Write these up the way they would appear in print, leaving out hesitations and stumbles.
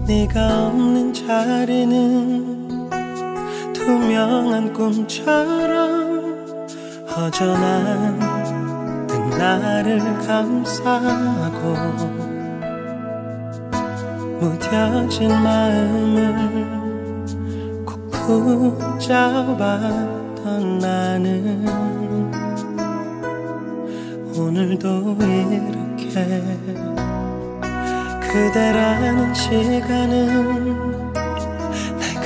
네가 없는 자리는 투명한 꿈처럼 허전한 나를 감싸고 무뎌진 마음을 꼭 붙잡았던 나는 오늘도 이렇게 그대라는 시간은 날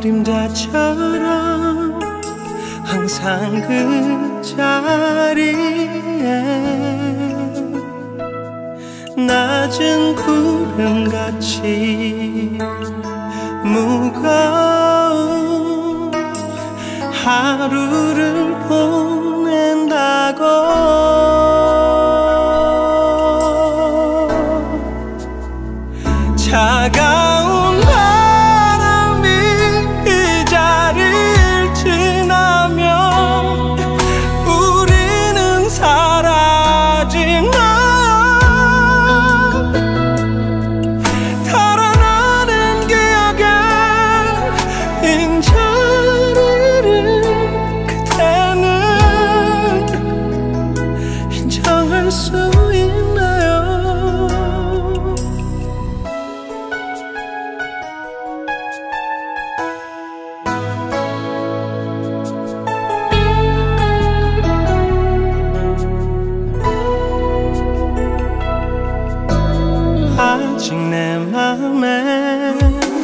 그림자처럼 항상 그 자리에 낮은 구름같이 무거운 하루를 보낸다고 차가운 바람이 이 자리를 지나면 우리는 사라지나 달아나는 기억에 빈자리를 그대는 인정할 수 있나요? 아직 내 맘에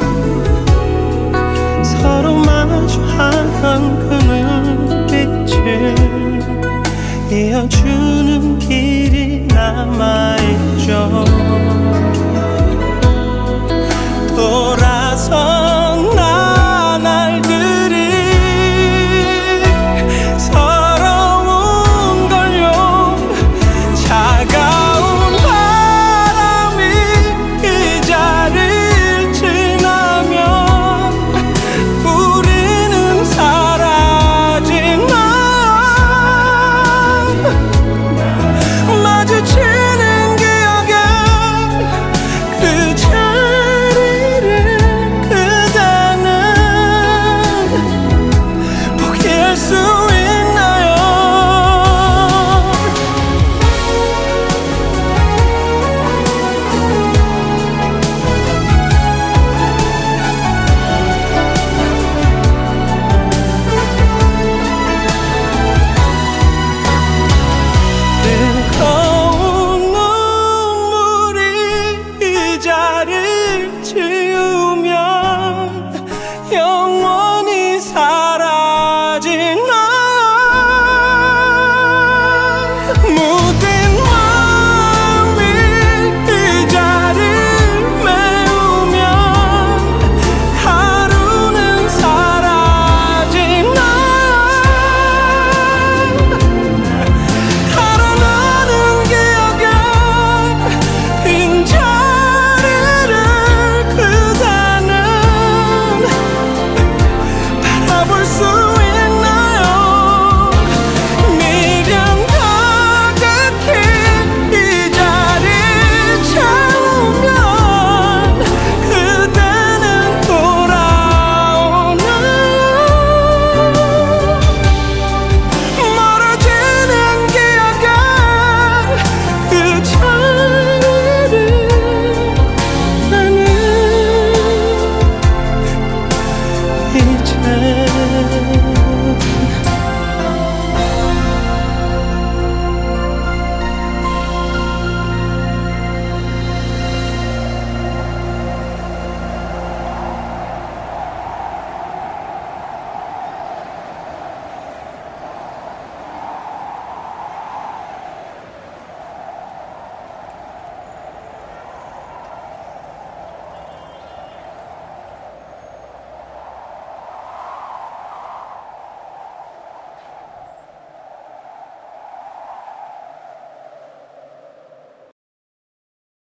서로 마주하던 그 눈빛을 이어주는 길이 남아